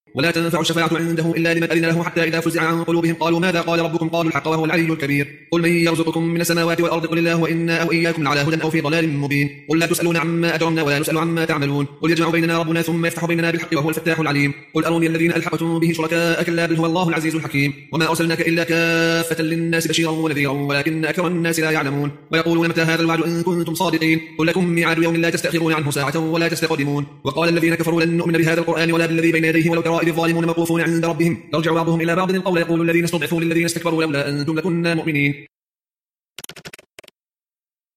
ولا تنفع الشفاعة عنده إلا لمن أذن له حتى إذا فزع عن قلوبهم قالوا ماذا قال ربكم قالوا الحق وهو العلي الكبير قل من يرزقكم من السماوات والأرض قل الله وإنا أو إياكم على هدى أو في ضلال مبين قل لا تسألون عما أجرمنا ولا نسأل عما تعملون قل يجمع بيننا ربنا ثم يفتح بيننا بالحق وهو الفتاح العليم قل أروني الذين ألحقتم به شركاء كلا بل هو الله العزيز الحكيم وما أرسلناك إلا كافة للناس بشيرا ونذيرا ولكن أكثر الناس لا يعلمون ويقولون متى هذا الوعد إن كنتم صادقين قل لكم ميعاد يوم لا تستأخرون عنه ساعة ولا تستقدمون وقال الذين كفروا لن نؤمن بهذا القرآن ولا بالذي بين يديه ولو ترى إذ الظالمون موقوفون عند ربهم يرجع بعضهم إلى بعض القول يقول الذين استضعفوا للذين استكبروا لولا أنتم لكنا مؤمنين